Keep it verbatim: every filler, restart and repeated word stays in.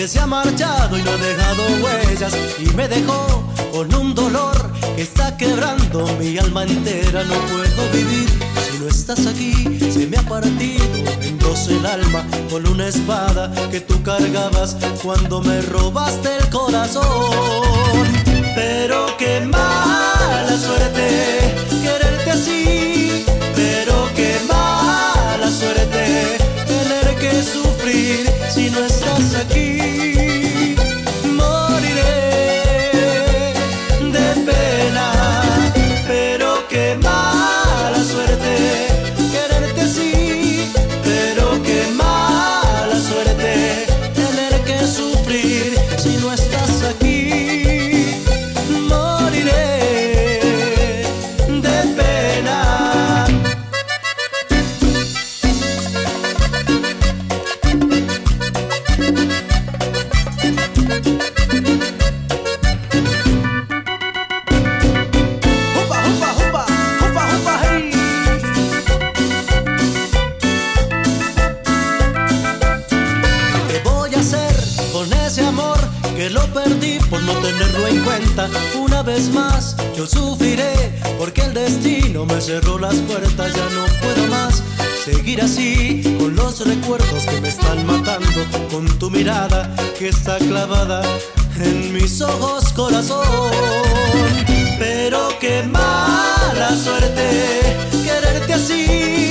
porque se ha marchado y no ha dejado huellas y me dejó con un dolor que está quebrando mi alma entera. No puedo vivir si no estás aquí, se me ha partido en dos el alma con una espada que tú cargabas cuando me robaste el corazón. Pero qué mala suerte quererte así, pero qué mala suerte tener que sufrir si no estás aquí. Moriré de pena, pero qué mala suerte quererte así, pero qué mala suerte tener que sufrir si no estás aquí. Que lo perdí por no tenerlo en cuenta. Una vez más yo sufriré porque el destino me cerró las puertas. Ya no puedo más seguir así con los recuerdos que me están matando, con tu mirada que está clavada en mis ojos, corazón. Pero qué mala suerte quererte así,